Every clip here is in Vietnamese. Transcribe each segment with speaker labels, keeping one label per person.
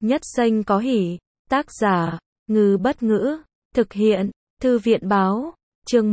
Speaker 1: Nhất xanh có hỉ. Tác giả, Ngư Bất Ngữ. Thực hiện, Thư viện báo. Chương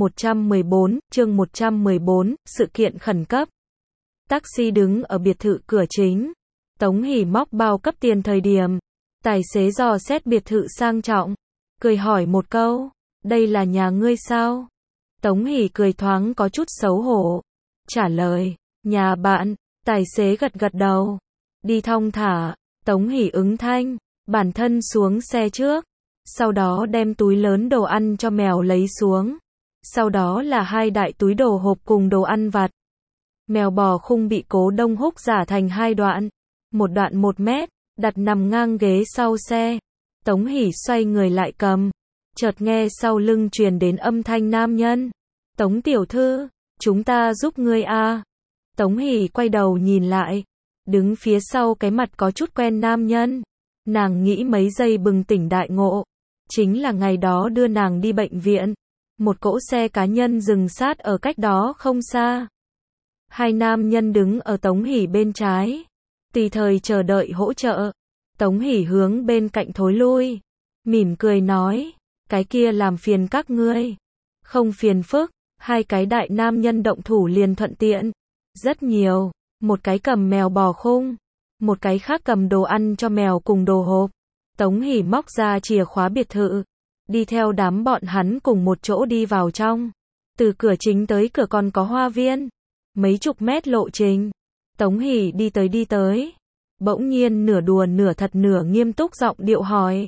Speaker 1: 114, sự kiện khẩn cấp. Taxi đứng ở biệt thự cửa chính. Tống Hỷ móc bao cấp tiền thời điểm. Tài xế dò xét biệt thự sang trọng. Cười hỏi một câu, đây là nhà ngươi sao? Tống Hỷ cười thoáng có chút xấu hổ. Trả lời, nhà bạn. Tài xế gật gật đầu. Đi thong thả. Tống Hỷ ứng thanh, bản thân xuống xe trước. Sau đó đem túi lớn đồ ăn cho mèo lấy xuống. Sau đó là 2 đại túi đồ hộp cùng đồ ăn vặt. Mèo bò khung bị Cố Đông Húc giả thành 2 đoạn. Một đoạn 1 mét, đặt nằm ngang ghế sau xe. Tống Hỷ xoay người lại cầm. Chợt nghe sau lưng truyền đến âm thanh nam nhân. Tống tiểu thư, chúng ta giúp ngươi a. Tống Hỷ quay đầu nhìn lại. Đứng phía sau cái mặt có chút quen nam nhân. Nàng nghĩ mấy giây bừng tỉnh đại ngộ. Chính là ngày đó đưa nàng đi bệnh viện. Một cỗ xe cá nhân dừng sát ở cách đó không xa. 2 nam nhân đứng ở Tống Hỷ bên trái. Tùy thời chờ đợi hỗ trợ. Tống Hỷ hướng bên cạnh thối lui. Mỉm cười nói, cái kia làm phiền các ngươi. Không phiền phức. 2 cái đại nam nhân động thủ liền thuận tiện. Rất nhiều. Một cái cầm mèo bò khung. Một cái khác cầm đồ ăn cho mèo cùng đồ hộp. Tống Hỷ móc ra chìa khóa biệt thự. Đi theo đám bọn hắn cùng một chỗ đi vào trong. Từ cửa chính tới cửa còn có hoa viên. Mấy chục mét lộ trình. Tống Hỷ đi tới. Bỗng nhiên nửa đùa nửa thật nửa nghiêm túc giọng điệu hỏi.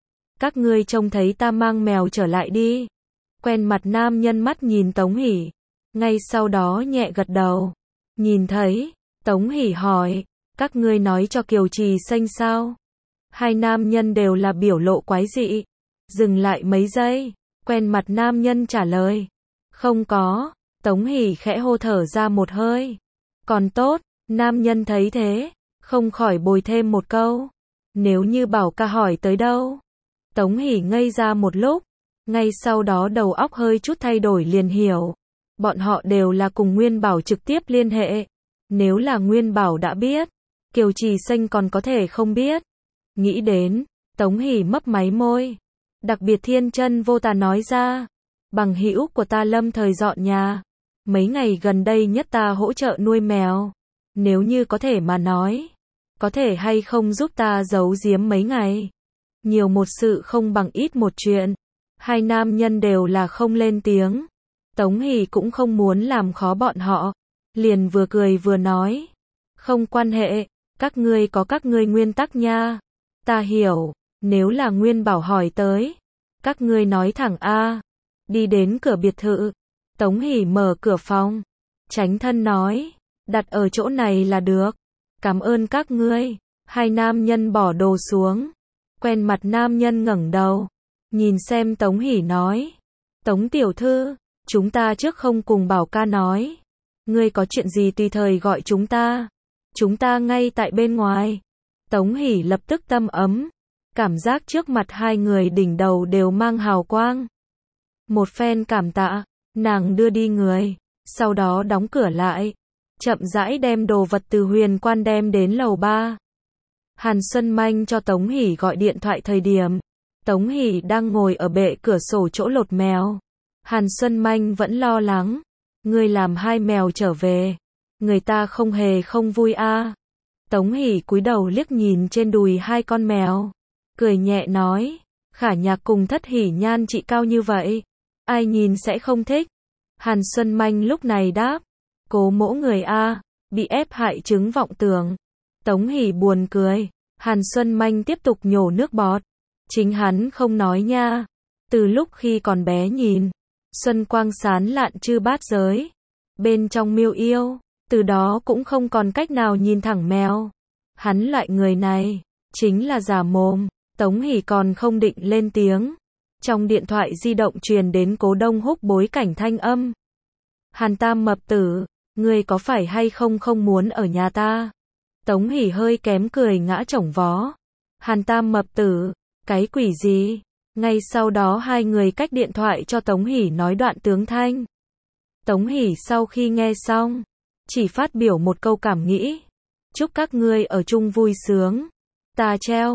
Speaker 1: Các ngươi trông thấy ta mang mèo trở lại đi. Quen mặt nam nhân mắt nhìn Tống Hỷ. Ngay sau đó nhẹ gật đầu. Nhìn thấy. Tống Hỷ hỏi. Các ngươi nói cho Kiều Trì Xanh sao? 2 nam nhân đều là biểu lộ quái dị. Dừng lại mấy giây. Quen mặt nam nhân trả lời. Không có. Tống Hỷ khẽ hô thở ra một hơi. Còn tốt. Nam nhân thấy thế. Không khỏi bồi thêm một câu. Nếu như Bảo ca hỏi tới đâu? Tống Hỷ ngây ra một lúc. Ngay sau đó đầu óc hơi chút thay đổi liền hiểu. Bọn họ đều là cùng Nguyên Bảo trực tiếp liên hệ. Nếu là Nguyên Bảo đã biết, Kiều Trì Xanh còn có thể không biết. Nghĩ đến, Tống Hỷ mấp máy môi. Đặc biệt thiên chân vô tà nói ra. Bằng hữu của ta lâm thời dọn nhà. Mấy ngày gần đây nhất ta hỗ trợ nuôi mèo. Nếu như có thể mà nói. Có thể hay không giúp ta giấu giếm mấy ngày. Nhiều một sự không bằng ít một chuyện. 2 nam nhân đều là không lên tiếng. Tống Hỷ cũng không muốn làm khó bọn họ. Liền vừa cười vừa nói. Không quan hệ. Các ngươi có các ngươi nguyên tắc nha. Ta hiểu. Nếu là Nguyên Bảo hỏi tới. Các ngươi nói thẳng a. Đi đến cửa biệt thự. Tống Hỷ mở cửa phòng. Tránh thân nói. Đặt ở chỗ này là được. Cảm ơn các ngươi. 2 nam nhân bỏ đồ xuống. Quen mặt nam nhân ngẩng đầu. Nhìn xem Tống Hỷ nói. Tống tiểu thư. Chúng ta trước không cùng Bảo ca nói. Ngươi có chuyện gì tùy thời gọi chúng ta. Chúng ta ngay tại bên ngoài. Tống Hỷ lập tức tâm ấm. Cảm giác trước mặt 2 người đỉnh đầu đều mang hào quang. Một phen cảm tạ. Nàng đưa đi người. Sau đó đóng cửa lại. Chậm rãi đem đồ vật từ huyền quan đem đến lầu 3. Hàn Xuân Manh cho Tống Hỷ gọi điện thoại thời điểm. Tống Hỷ đang ngồi ở bệ cửa sổ chỗ lột mèo. Hàn Xuân Manh vẫn lo lắng. Ngươi làm 2 mèo trở về. Người ta không hề không vui a. Tống Hỷ cúi đầu liếc nhìn trên đùi 2 con mèo. Cười nhẹ nói. Khả Nhạc cùng Thất Hỷ nhan trị cao như vậy. Ai nhìn sẽ không thích. Hàn Xuân Manh lúc này đáp. Cố mỗ người a. Bị ép hại chứng vọng tưởng. Tống Hỷ buồn cười. Hàn Xuân Manh tiếp tục nhổ nước bọt. Chính hắn không nói nha. Từ lúc khi còn bé nhìn. Xuân quang sán lạn chư bát giới. Bên trong miêu yêu. Từ đó cũng không còn cách nào nhìn thẳng mèo. Hắn loại người này. Chính là giả mồm. Tống Hỷ còn không định lên tiếng. Trong điện thoại di động truyền đến Cố Đông Húc bối cảnh thanh âm. Hàn Tam mập tử. Ngươi có phải hay không muốn ở nhà ta? Tống Hỷ hơi kém cười ngã chổng vó. Hàn Tam mập tử. Cái quỷ gì? Ngay sau đó 2 người cách điện thoại cho Tống Hỷ nói đoạn tướng thanh. Tống Hỷ sau khi nghe xong. Chỉ phát biểu một câu cảm nghĩ. Chúc các ngươi ở chung vui sướng. Ta treo.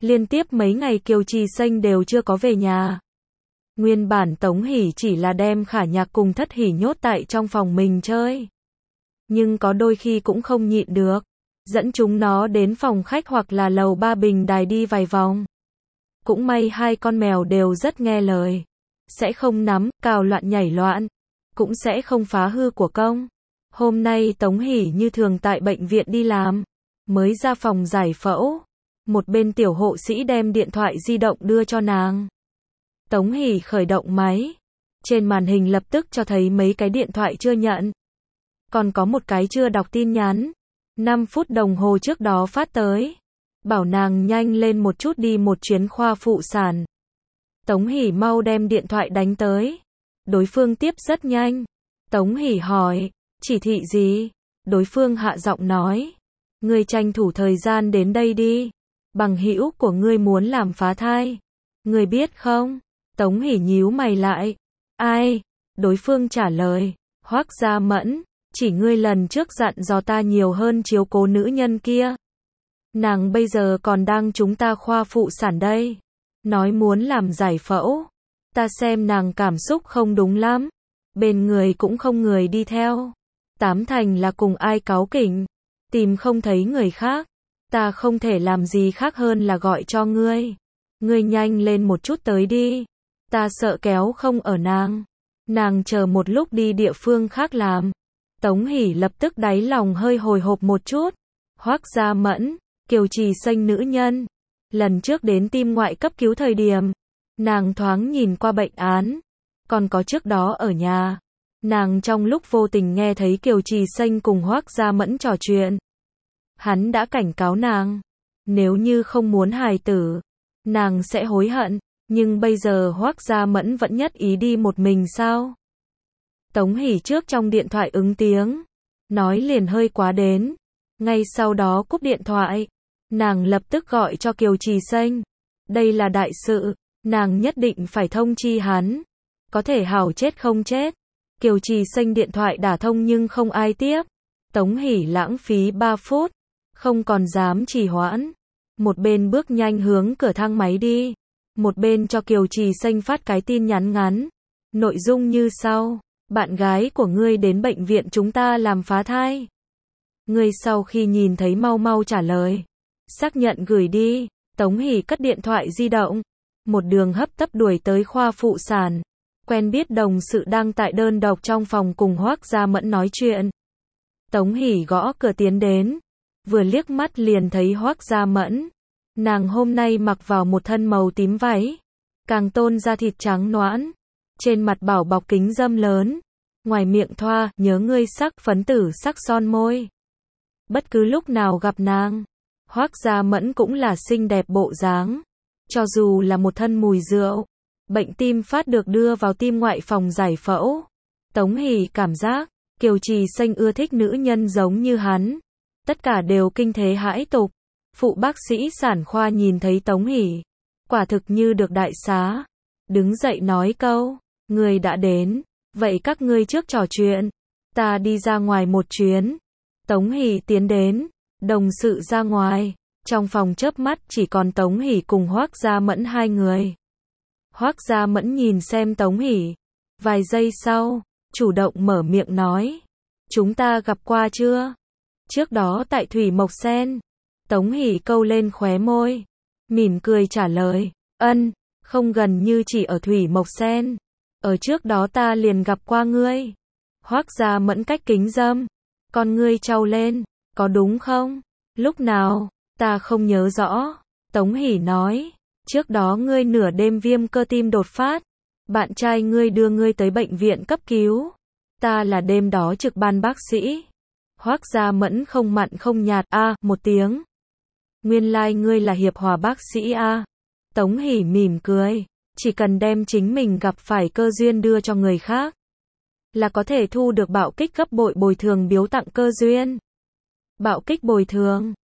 Speaker 1: Liên tiếp mấy ngày Kiều Trì Xanh đều chưa có về nhà. Nguyên bản Tống Hỷ chỉ là đem Khả Nhạc cùng Thất Hỷ nhốt tại trong phòng mình chơi. Nhưng có đôi khi cũng không nhịn được, dẫn chúng nó đến phòng khách hoặc là lầu 3 bình đài đi vài vòng. Cũng may hai con mèo đều rất nghe lời. Sẽ không nắm, cào loạn nhảy loạn. Cũng sẽ không phá hư của công. Hôm nay Tống Hỷ như thường tại bệnh viện đi làm. Mới ra phòng giải phẫu. Một bên tiểu hộ sĩ đem điện thoại di động đưa cho nàng. Tống Hỷ khởi động máy. Trên màn hình lập tức cho thấy mấy cái điện thoại chưa nhận. Còn có một cái chưa đọc tin nhắn. 5 phút đồng hồ trước đó phát tới. Bảo nàng nhanh lên một chút đi một chuyến khoa phụ sản. Tống Hỷ mau đem điện thoại đánh tới. Đối phương tiếp rất nhanh. Tống Hỷ hỏi, chỉ thị gì? Đối phương hạ giọng nói, ngươi tranh thủ thời gian đến đây đi. Bằng hữu của ngươi muốn làm phá thai. Ngươi biết không? Tống Hỷ nhíu mày lại. Ai? Đối phương trả lời, Hoắc Gia Mẫn, chỉ ngươi lần trước dặn dò ta nhiều hơn chiếu cố nữ nhân kia. Nàng bây giờ còn đang chúng ta khoa phụ sản đây. Nói muốn làm giải phẫu. Ta xem nàng cảm xúc không đúng lắm. Bên người cũng không người đi theo. Tám thành là cùng ai cáu kỉnh. Tìm không thấy người khác. Ta không thể làm gì khác hơn là gọi cho ngươi. Ngươi nhanh lên một chút tới đi. Ta sợ kéo không ở nàng. Nàng chờ một lúc đi địa phương khác làm. Tống Hỷ lập tức đáy lòng hơi hồi hộp một chút. Hoắc Gia Mẫn, Kiều Trì Xanh nữ nhân. Lần trước đến tim ngoại cấp cứu thời điểm, nàng thoáng nhìn qua bệnh án. Còn có trước đó ở nhà, nàng trong lúc vô tình nghe thấy Kiều Trì Xanh cùng Hoắc Gia Mẫn trò chuyện. Hắn đã cảnh cáo nàng, nếu như không muốn hài tử, nàng sẽ hối hận. Nhưng bây giờ Hoắc Gia Mẫn vẫn nhất ý đi một mình sao? Tống Hỷ trước trong điện thoại ứng tiếng, nói liền hơi quá đến. Ngay sau đó cúp điện thoại, nàng lập tức gọi cho Kiều Trì Xanh. Đây là đại sự, nàng nhất định phải thông chi hắn. Có thể hảo chết không chết. Kiều Trì Xanh điện thoại đả thông nhưng không ai tiếp. Tống Hỷ lãng phí 3 phút, không còn dám trì hoãn. Một bên bước nhanh hướng cửa thang máy đi, một bên cho Kiều Trì Xanh phát cái tin nhắn ngắn. Nội dung như sau: bạn gái của ngươi đến bệnh viện chúng ta làm phá thai. Ngươi sau khi nhìn thấy mau mau trả lời. Xác nhận gửi đi. Tống Hỷ cất điện thoại di động. Một đường hấp tấp đuổi tới khoa phụ sản. Quen biết đồng sự đang tại đơn độc trong phòng cùng Hoắc Gia Mẫn nói chuyện. Tống Hỷ gõ cửa tiến đến. Vừa liếc mắt liền thấy Hoắc Gia Mẫn. Nàng hôm nay mặc vào một thân màu tím váy. Càng tôn da thịt trắng nõn. Trên mặt bảo bọc kính râm lớn. Ngoài miệng thoa, nhớ ngươi sắc phấn tử sắc son môi. Bất cứ lúc nào gặp nàng, Hoắc Gia Mẫn cũng là xinh đẹp bộ dáng. Cho dù là một thân mùi rượu, bệnh tim phát được đưa vào tim ngoại phòng giải phẫu. Tống Hỷ cảm giác, Kiều Trì Xanh ưa thích nữ nhân giống như hắn. Tất cả đều kinh thế hãi tục. Phụ bác sĩ sản khoa nhìn thấy Tống Hỷ, quả thực như được đại xá. Đứng dậy nói câu, người đã đến, vậy các ngươi trước trò chuyện. Ta đi ra ngoài một chuyến. Tống Hỷ tiến đến, đồng sự ra ngoài. Trong phòng chớp mắt chỉ còn Tống Hỷ cùng Hoắc Gia Mẫn hai người. Hoắc Gia Mẫn nhìn xem Tống Hỷ. Vài giây sau, chủ động mở miệng nói. Chúng ta gặp qua chưa? Trước đó tại Thủy Mộc Sen. Tống Hỷ câu lên khóe môi. Mỉm cười trả lời. Ân, không gần như chỉ ở Thủy Mộc Sen. Ở trước đó ta liền gặp qua ngươi. Hoắc Gia Mẫn cách kính râm. Con ngươi trao lên. Có đúng không? Lúc nào? Ta không nhớ rõ. Tống Hỷ nói. Trước đó ngươi nửa đêm viêm cơ tim đột phát. Bạn trai ngươi đưa ngươi tới bệnh viện cấp cứu. Ta là đêm đó trực ban bác sĩ. Hoắc Gia Mẫn không mặn không nhạt một tiếng. Nguyên lai ngươi là Hiệp Hòa bác sĩ a. Tống Hỷ mỉm cười. Chỉ cần đem chính mình gặp phải cơ duyên đưa cho người khác, là có thể thu được bạo kích gấp bội bồi thường biếu tặng cơ duyên. Bạo kích bồi thường.